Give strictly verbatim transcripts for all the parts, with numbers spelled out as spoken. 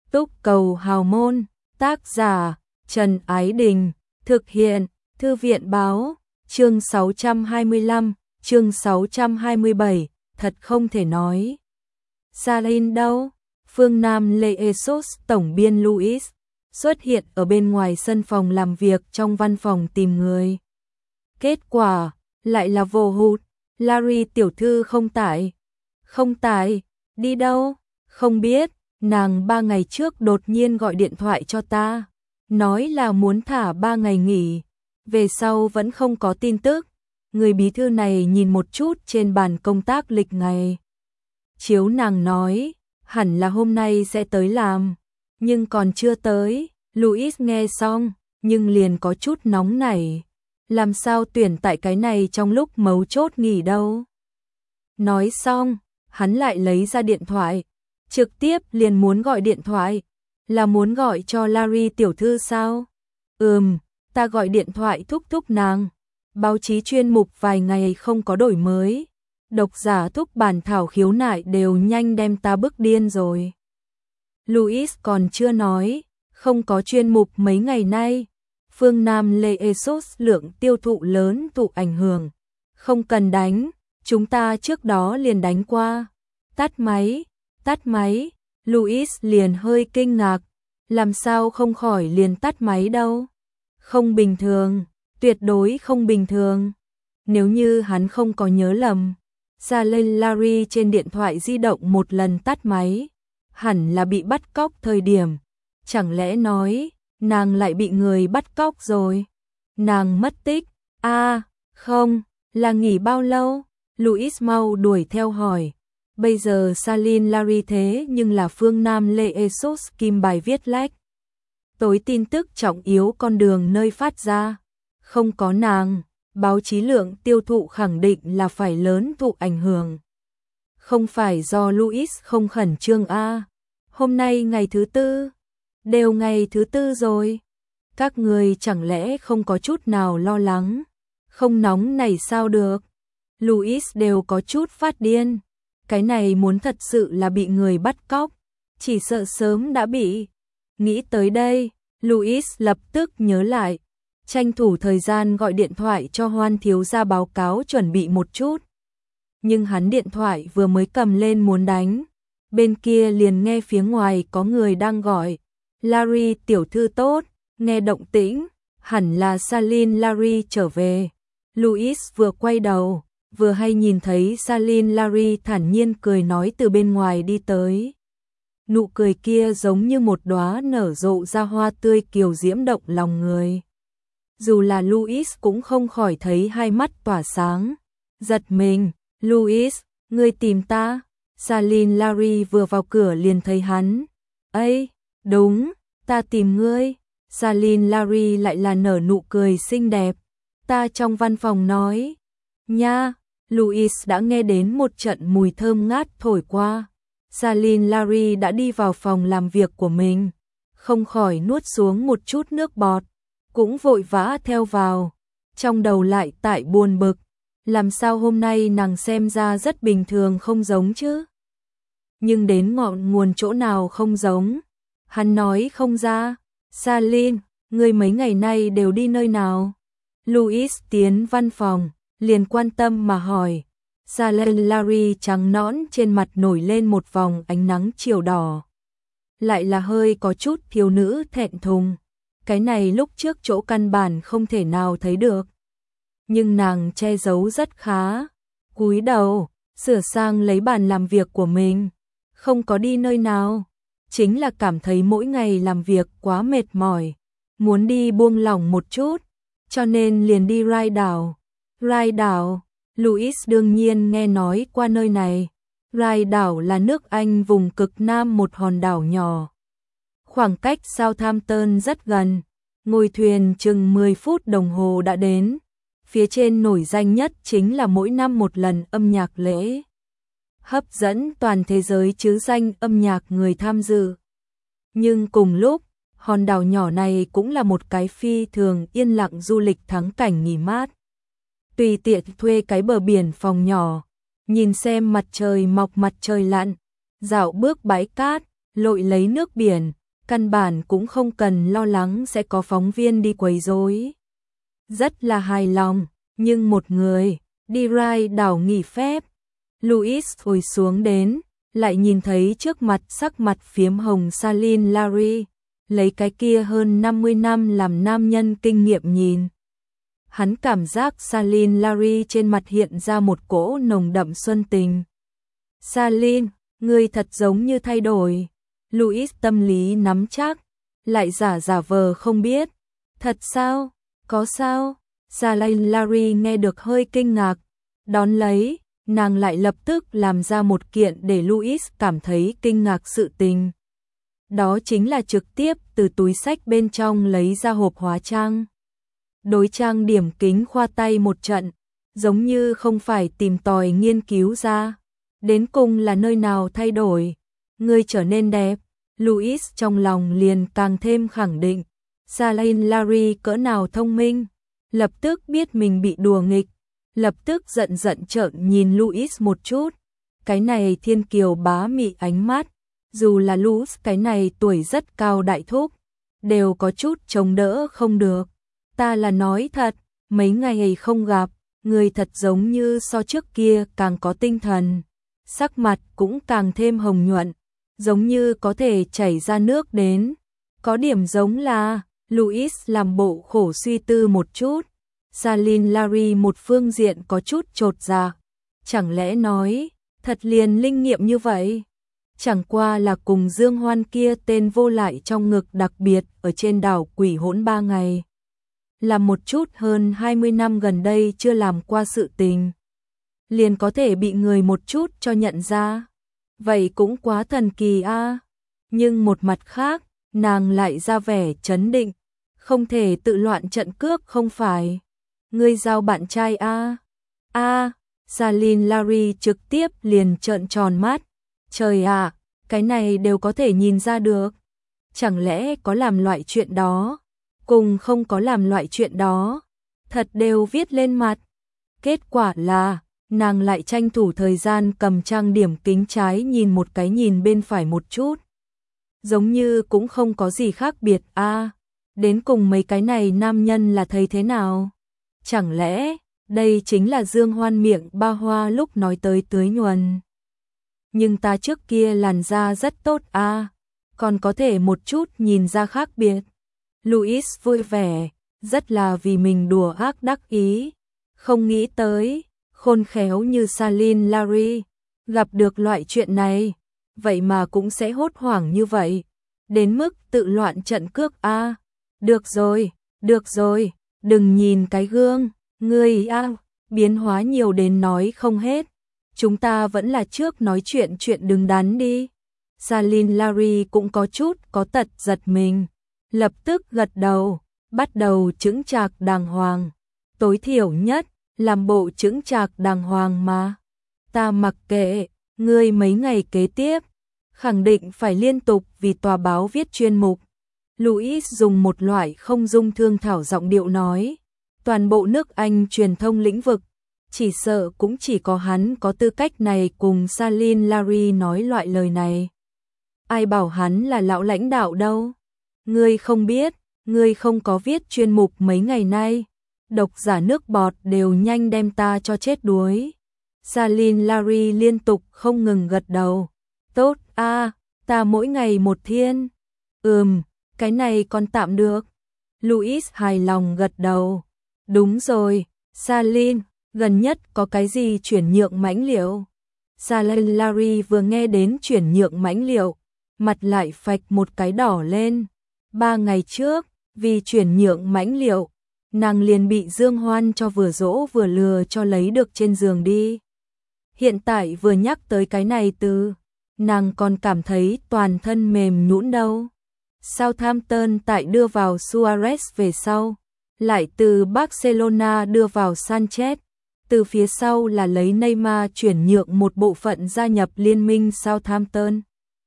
Túc Cầu Hào Môn, tác giả Trần Ái Đình, thực hiện Thư viện Báo, chương sáu trăm hai mươi lăm, chương sáu trăm hai mươi bảy, thật không thể nói. Salin đâu? Phương Nam Leesos tổng biên Louis xuất hiện ở bên ngoài sân phòng làm việc trong văn phòng tìm người. Kết quả lại là vô hụt, Larry tiểu thư không tại. Không tại, đi đâu? Không biết, nàng ba ngày trước đột nhiên gọi điện thoại cho ta, nói là muốn thả ba ngày nghỉ, về sau vẫn không có tin tức. Người bí thư này nhìn một chút trên bàn công tác lịch ngày. Chiếu nàng nói, hẳn là hôm nay sẽ tới làm, nhưng còn chưa tới. Louis nghe xong, nhưng liền có chút nóng nảy. Làm sao tuyển tại cái này trong lúc mấu chốt nghỉ đâu? Nói xong, hắn lại lấy ra điện thoại, trực tiếp liền muốn gọi điện thoại. Là muốn gọi cho Larry tiểu thư sao? Ừm, ta gọi điện thoại thúc thúc nàng. Báo chí chuyên mục vài ngày không có đổi mới. Độc giả thúc bản thảo khiếu nại đều nhanh đem ta bức điên rồi. Louis còn chưa nói, không có chuyên mục mấy ngày nay. Phương Nam Leesos lượng tiêu thụ lớn tụ ảnh hưởng. Không cần đánh, chúng ta trước đó liền đánh qua. Tắt máy, tắt máy, Louis liền hơi kinh ngạc. Làm sao không khỏi liền tắt máy đâu? Không bình thường, tuyệt đối không bình thường. Nếu như hắn không có nhớ lầm, Salin Larry trên điện thoại di động một lần tắt máy, hẳn là bị bắt cóc thời điểm. Chẳng lẽ nói, nàng lại bị người bắt cóc rồi? Nàng mất tích? A, à, không, là nghỉ bao lâu? Louis mau đuổi theo hỏi. Bây giờ Salin Larry thế nhưng là Phương Nam Leesos kim bài viết lách. Tối tin tức trọng yếu con đường nơi phát ra. Không có nàng, báo chí lượng tiêu thụ khẳng định là phải lớn thụ ảnh hưởng. Không phải do Louis không khẩn trương a. À. Hôm nay ngày thứ tư, đều ngày thứ tư rồi. Các người chẳng lẽ không có chút nào lo lắng? Không nóng này sao được? Louis đều có chút phát điên. Cái này muốn thật sự là bị người bắt cóc, chỉ sợ sớm đã bị. Nghĩ tới đây, Louis lập tức nhớ lại, tranh thủ thời gian gọi điện thoại cho Hoan thiếu gia báo cáo chuẩn bị một chút. Nhưng hắn điện thoại vừa mới cầm lên muốn đánh, bên kia liền nghe phía ngoài có người đang gọi. Larry tiểu thư tốt, nghe động tĩnh, hẳn là Salin Larry trở về. Louis vừa quay đầu, vừa hay nhìn thấy Salin Larry thản nhiên cười nói từ bên ngoài đi tới. Nụ cười kia giống như một đóa nở rộ ra hoa tươi kiều diễm động lòng người. Dù là Louis cũng không khỏi thấy hai mắt tỏa sáng. Giật mình, Louis, ngươi tìm ta? Salin Larry vừa vào cửa liền thấy hắn. Ây, đúng, ta tìm ngươi. Salin Larry lại là nở nụ cười xinh đẹp. Ta trong văn phòng nói. Nha, Louis đã nghe đến một trận mùi thơm ngát thổi qua. Salin Larry đã đi vào phòng làm việc của mình, không khỏi nuốt xuống một chút nước bọt, cũng vội vã theo vào. Trong đầu lại tại buồn bực, làm sao hôm nay nàng xem ra rất bình thường không giống chứ? Nhưng đến ngọn nguồn chỗ nào không giống? Hắn nói không ra. Salin, ngươi mấy ngày nay đều đi nơi nào? Louis tiến văn phòng, liền quan tâm mà hỏi. Salin Larry trắng nõn trên mặt nổi lên một vòng ánh nắng chiều đỏ. Lại là hơi có chút thiếu nữ thẹn thùng. Cái này lúc trước chỗ căn bản không thể nào thấy được. Nhưng nàng che giấu rất khá. Cúi đầu, sửa sang lấy bàn làm việc của mình. Không có đi nơi nào. Chính là cảm thấy mỗi ngày làm việc quá mệt mỏi. Muốn đi buông lỏng một chút. Cho nên liền đi Rai đảo. Rai đảo. Louis đương nhiên nghe nói qua nơi này. Rai đảo là nước Anh vùng cực nam một hòn đảo nhỏ. Khoảng cách Southampton rất gần. Ngồi thuyền chừng mười phút đồng hồ đã đến. Phía trên nổi danh nhất chính là mỗi năm một lần âm nhạc lễ. Hấp dẫn toàn thế giới chứ danh âm nhạc người tham dự. Nhưng cùng lúc, hòn đảo nhỏ này cũng là một cái phi thường yên lặng du lịch thắng cảnh nghỉ mát. Tùy tiện thuê cái bờ biển phòng nhỏ, nhìn xem mặt trời mọc mặt trời lặn, dạo bước bãi cát, lội lấy nước biển, căn bản cũng không cần lo lắng sẽ có phóng viên đi quấy rối. Rất là hài lòng, nhưng một người đi ride đảo nghỉ phép. Louis ngồi xuống đến, lại nhìn thấy trước mặt sắc mặt phiếm hồng Saline Larry, lấy cái kia hơn năm mươi năm làm nam nhân kinh nghiệm nhìn. Hắn cảm giác Saline Larry trên mặt hiện ra một cỗ nồng đậm xuân tình. Saline, ngươi thật giống như thay đổi. Louis tâm lý nắm chắc, lại giả giả vờ không biết. Thật sao? Có sao? Saline Larry nghe được hơi kinh ngạc, đón lấy, nàng lại lập tức làm ra một kiện để Louis cảm thấy kinh ngạc sự tình. Đó chính là trực tiếp từ túi xách bên trong lấy ra hộp hóa trang. Đối trang điểm kính khoa tay một trận, giống như không phải tìm tòi nghiên cứu ra. Đến cùng là nơi nào thay đổi, ngươi trở nên đẹp. Louis trong lòng liền càng thêm khẳng định, Saline Larry cỡ nào thông minh, lập tức biết mình bị đùa nghịch, lập tức giận giận trợn nhìn Louis một chút. Cái này thiên kiều bá mị ánh mắt, dù là Louis cái này tuổi rất cao đại thúc, đều có chút chống đỡ không được. Ta là nói thật, mấy ngày không gặp, người thật giống như so trước kia càng có tinh thần, sắc mặt cũng càng thêm hồng nhuận, giống như có thể chảy ra nước đến. Có điểm giống là, Louis làm bộ khổ suy tư một chút. Saline Larry một phương diện có chút chột dạ. Chẳng lẽ nói, thật liền linh nghiệm như vậy? Chẳng qua là cùng Dương Hoan kia tên vô lại trong ngực đặc biệt ở trên đảo quỷ hỗn ba ngày. Làm một chút hơn hai mươi năm gần đây chưa làm qua sự tình. Liền có thể bị người một chút cho nhận ra. Vậy cũng quá thần kỳ a. À. Nhưng một mặt khác, nàng lại ra vẻ trấn định. Không thể tự loạn trận cước không phải. Ngươi giao bạn trai a. À. A, à, Saline Larry trực tiếp liền trợn tròn mắt. Trời ạ, à, cái này đều có thể nhìn ra được. Chẳng lẽ có làm loại chuyện đó, cùng không có làm loại chuyện đó, thật đều viết lên mặt. Kết quả là, nàng lại tranh thủ thời gian cầm trang điểm kính trái nhìn một cái nhìn bên phải một chút. Giống như cũng không có gì khác biệt a. À, đến cùng mấy cái này nam nhân là thấy thế nào? Chẳng lẽ, đây chính là Dương Hoan miệng ba hoa lúc nói tới tưới nhuần. Nhưng ta trước kia làn da rất tốt a, à, còn có thể một chút nhìn ra khác biệt. Louis vui vẻ, rất là vì mình đùa ác đắc ý. Không nghĩ tới, khôn khéo như Saline Larry, gặp được loại chuyện này, vậy mà cũng sẽ hốt hoảng như vậy. Đến mức tự loạn trận cước a. À. Được rồi, được rồi, đừng nhìn cái gương, ngươi a, à, biến hóa nhiều đến nói không hết. Chúng ta vẫn là trước nói chuyện chuyện đứng đắn đi. Saline Larry cũng có chút có tật giật mình, lập tức gật đầu, bắt đầu chững chạc đàng hoàng. Tối thiểu nhất, làm bộ chững chạc đàng hoàng mà. Ta mặc kệ, ngươi mấy ngày kế tiếp, khẳng định phải liên tục vì tòa báo viết chuyên mục. Louis dùng một loại không dung thương thảo giọng điệu nói. Toàn bộ nước Anh truyền thông lĩnh vực, chỉ sợ cũng chỉ có hắn có tư cách này cùng Saline Larry nói loại lời này. Ai bảo hắn là lão lãnh đạo đâu? Ngươi không biết, ngươi không có viết chuyên mục mấy ngày nay. Độc giả nước bọt đều nhanh đem ta cho chết đuối. Saline Larry liên tục không ngừng gật đầu. Tốt a, à, ta mỗi ngày một thiên. Ừm, cái này còn tạm được. Louis hài lòng gật đầu. Đúng rồi, Saline, gần nhất có cái gì chuyển nhượng mãnh liệu? Saline Larry vừa nghe đến chuyển nhượng mãnh liệu, mặt lại phạch một cái đỏ lên. Ba ngày trước, vì chuyển nhượng mãnh liệu, nàng liền bị Dương Hoan cho vừa dỗ vừa lừa cho lấy được trên giường đi. Hiện tại vừa nhắc tới cái này từ, nàng còn cảm thấy toàn thân mềm nhũn đâu. Southampton tại đưa vào Suarez về sau, lại từ Barcelona đưa vào Sanchez, từ phía sau là lấy Neymar chuyển nhượng một bộ phận gia nhập liên minh Southampton.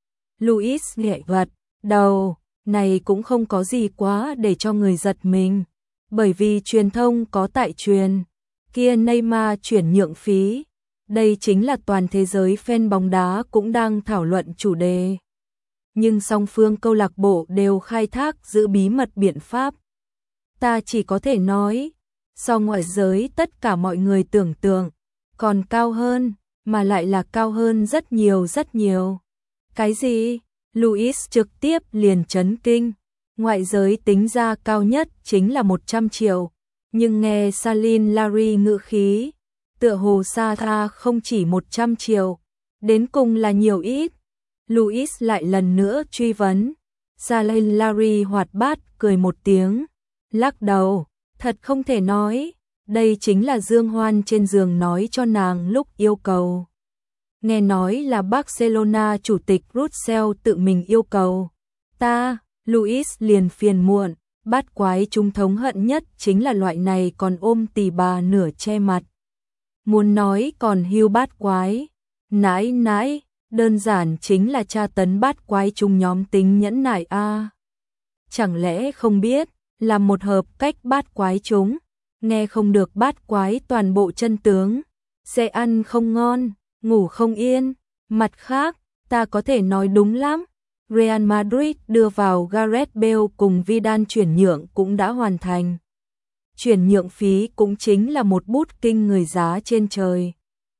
Louis nhẹ gật đầu, này cũng không có gì quá để cho người giật mình, bởi vì truyền thông có tại truyền, kia Neymar chuyển nhượng phí, đây chính là toàn thế giới fan bóng đá cũng đang thảo luận chủ đề. nhưng song phương câu lạc bộ đều khai thác giữ bí mật biện pháp. Ta chỉ có thể nói, so ngoại giới tất cả mọi người tưởng tượng, còn cao hơn, mà lại là cao hơn rất nhiều rất nhiều. Cái gì? Louis trực tiếp liền chấn kinh. Ngoại giới tính ra cao nhất chính là một trăm triệu, nhưng nghe Saline Larry ngữ khí, tựa hồ xa tha không chỉ một trăm triệu, đến cùng là nhiều ít. Louis lại lần nữa truy vấn. Saline Larry hoạt bát cười một tiếng, lắc đầu, thật không thể nói, đây chính là Dương Hoan trên giường nói cho nàng lúc yêu cầu. Nghe nói là Barcelona chủ tịch Russell tự mình yêu cầu. Ta, Louis liền phiền muộn, bát quái trung thống hận nhất chính là loại này còn ôm tỉ bà nửa che mặt. Muốn nói còn hưu bát quái, nãi nãi, đơn giản chính là tra tấn bát quái trung nhóm tính nhẫn nại a. À. Chẳng lẽ không biết, là một hợp cách bát quái chúng, nghe không được bát quái toàn bộ chân tướng, sẽ ăn không ngon, ngủ không yên. Mặt khác, ta có thể nói đúng lắm, Real Madrid đưa vào Gareth Bale cùng Vidal chuyển nhượng cũng đã hoàn thành. Chuyển nhượng phí cũng chính là một bút kinh người giá trên trời.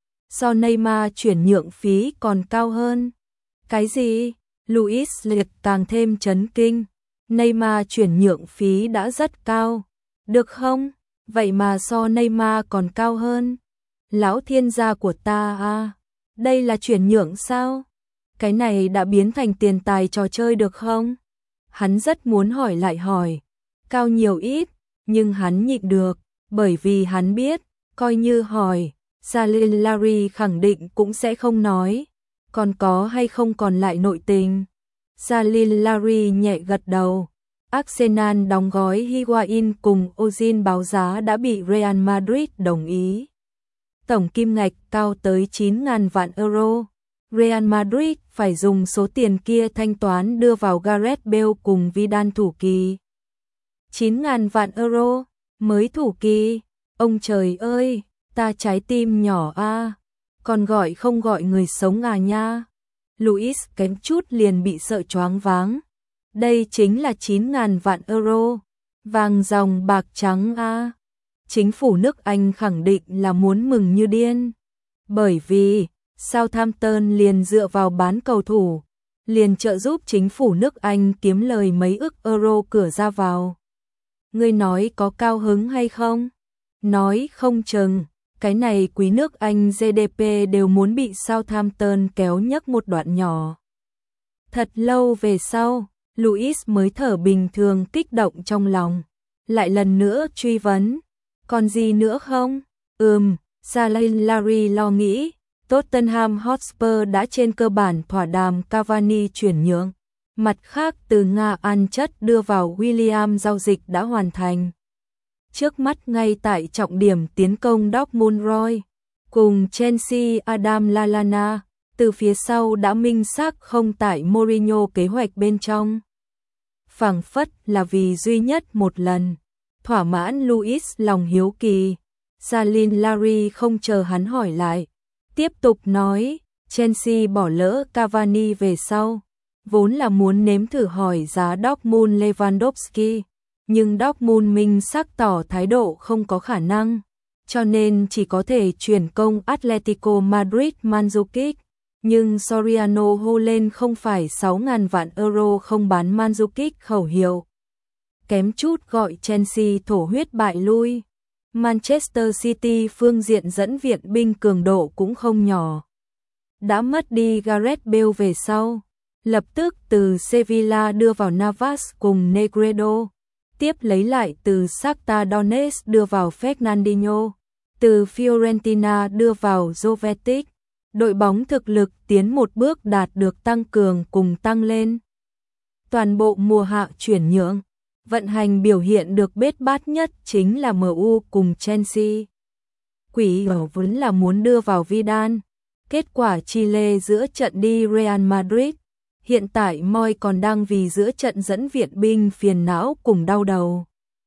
So Neymar chuyển nhượng phí còn cao hơn. Cái gì? Luis liệt càng thêm chấn kinh. Neymar chuyển nhượng phí đã rất cao. Được không? Vậy mà so Neymar còn cao hơn. Lão thiên gia của ta à? Đây là chuyển nhượng sao? Cái này đã biến thành tiền tài trò chơi được không? Hắn rất muốn hỏi lại hỏi. Cao nhiều ít, nhưng hắn nhịn được, bởi vì hắn biết, coi như hỏi, Saline Larry khẳng định cũng sẽ không nói. Còn có hay không còn lại nội tình? Saline Larry nhẹ gật đầu. Arsenal đóng gói Higuain cùng Ozil báo giá đã bị Real Madrid đồng ý. Tổng kim ngạch cao tới chín nghìn vạn euro. Real Madrid phải dùng số tiền kia thanh toán đưa vào Gareth Bale cùng Vidal thủ kỳ. chín nghìn vạn euro, mới thủ kỳ. Ông trời ơi, ta trái tim nhỏ a, à. Còn gọi không gọi người sống à nha. Luis kém chút liền bị sợ choáng váng. Đây chính là chín nghìn vạn euro, vàng dòng bạc trắng a. À. Chính phủ nước Anh khẳng định là muốn mừng như điên. Bởi vì Southampton liền dựa vào bán cầu thủ, liền trợ giúp chính phủ nước Anh kiếm lời mấy ức euro cửa ra vào. Ngươi nói có cao hứng hay không? Nói không chừng, cái này quý nước Anh giê đê pê đều muốn bị Southampton kéo nhấc một đoạn nhỏ. Thật lâu về sau, Luis mới thở bình thường kích động trong lòng. Lại lần nữa truy vấn, còn gì nữa không? Ừm, Saline Larry lo nghĩ, Tottenham Hotspur đã trên cơ bản thỏa đàm Cavani chuyển nhượng. Mặt khác từ Nga ăn chất đưa vào William giao dịch đã hoàn thành. Trước mắt ngay tại trọng điểm tiến công Dortmund Roy, cùng Chelsea Adam Lallana, từ phía sau đã minh xác không tại Mourinho kế hoạch bên trong. Phảng phất là vì duy nhất một lần, thỏa mãn Luis lòng hiếu kỳ. Saline Larry không chờ hắn hỏi lại, tiếp tục nói, Chelsea bỏ lỡ Cavani về sau, vốn là muốn nếm thử hỏi giá Dortmund Lewandowski, nhưng Dortmund minh xác tỏ thái độ không có khả năng, cho nên chỉ có thể chuyển công Atletico Madrid Mandzukic, nhưng Soriano hô lên không phải sáu nghìn vạn euro không bán Mandzukic khẩu hiệu. Kém chút gọi Chelsea thổ huyết bại lui. Manchester City phương diện dẫn viện binh cường độ cũng không nhỏ. Đã mất đi Gareth Bale về sau, lập tức từ Sevilla đưa vào Navas cùng Negredo, tiếp lấy lại từ Shakhtar Donetsk đưa vào Fernandinho, từ Fiorentina đưa vào Jovetic. Đội bóng thực lực tiến một bước đạt được tăng cường cùng tăng lên. Toàn bộ mùa hạ chuyển nhượng, vận hành biểu hiện được bết bát nhất chính là em u cùng Chelsea. Quỷ ở vốn là muốn đưa vào Vidal, kết quả Chile giữa trận đi Real Madrid. Hiện tại Moi còn đang vì giữa trận dẫn viện binh phiền não cùng đau đầu.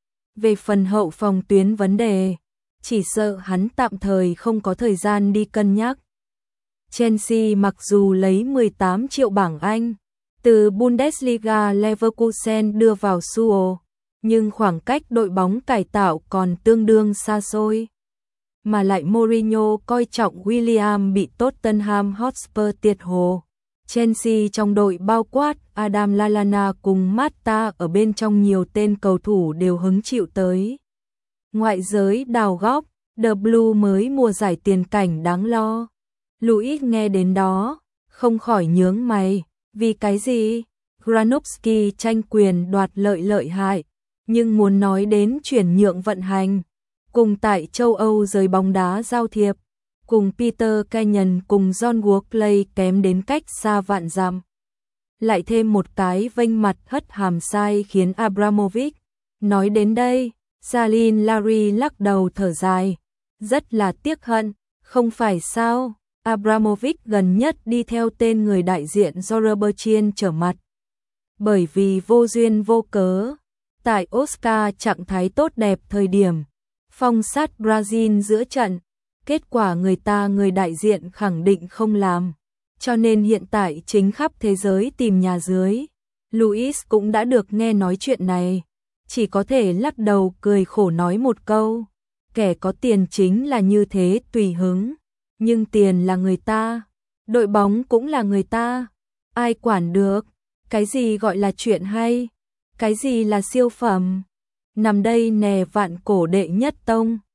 Về phần hậu phòng tuyến vấn đề, chỉ sợ hắn tạm thời không có thời gian đi cân nhắc. Chelsea mặc dù lấy mười tám triệu bảng Anh, Từ Bundesliga Leverkusen đưa vào Suo, nhưng khoảng cách đội bóng cải tạo còn tương đương xa xôi. Mà lại Mourinho coi trọng Willian bị Tottenham Hotspur tiệt hồ. Chelsea trong đội bao quát Adam Lallana cùng Mata ở bên trong nhiều tên cầu thủ đều hứng chịu tới. Ngoại giới đào góc, The Blue mới mùa giải tiền cảnh đáng lo. Luis nghe đến đó, không khỏi nhướng mày, vì cái gì? Granovsky tranh quyền đoạt lợi lợi hại, nhưng muốn nói đến chuyển nhượng vận hành, cùng tại châu Âu giới bóng đá giao thiệp, cùng Peter Kenyon cùng John Workley kém đến cách xa vạn dặm. Lại thêm một cái vênh mặt hất hàm sai khiến Abramovich. Nói đến đây, Jalin Larry lắc đầu thở dài, rất là tiếc hận, không phải sao? Abramovich gần nhất đi theo tên người đại diện Jorge Berchien trở mặt. Bởi vì vô duyên vô cớ, tại Oscar trạng thái tốt đẹp thời điểm, phong sát Brazil giữa trận, kết quả người ta người đại diện khẳng định không làm, cho nên hiện tại chính khắp thế giới tìm nhà dưới. Luis cũng đã được nghe nói chuyện này, chỉ có thể lắc đầu cười khổ nói một câu, kẻ có tiền chính là như thế tùy hứng, nhưng tiền là người ta, đội bóng cũng là người ta, ai quản được, cái gì gọi là chuyện hay, cái gì là siêu phẩm, nằm đây nè vạn cổ đệ nhất tông.